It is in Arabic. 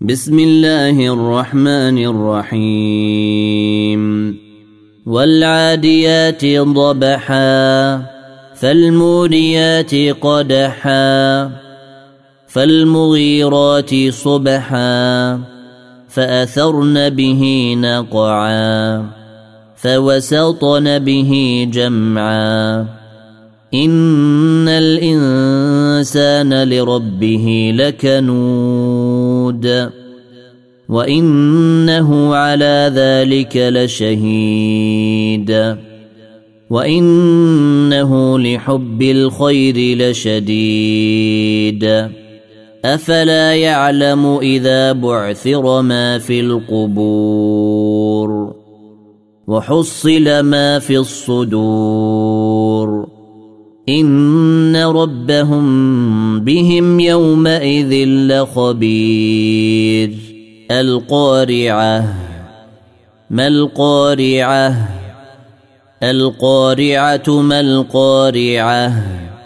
بسم الله الرحمن الرحيم والعاديات ضبحا فالموريات قدحا فالمغيرات صبحا فأثرن به نقعا فوسطن به جمعا إن الإنسان لربه لكنود وإنه على ذلك لشهيد وإنه لحب الخير لشديد أفلا يعلم إذا بعثر ما في القبور وحصل ما في الصدور إن ربهم بهم يومئذ لخبير القارعة ما القارعة القارعة ما القارعة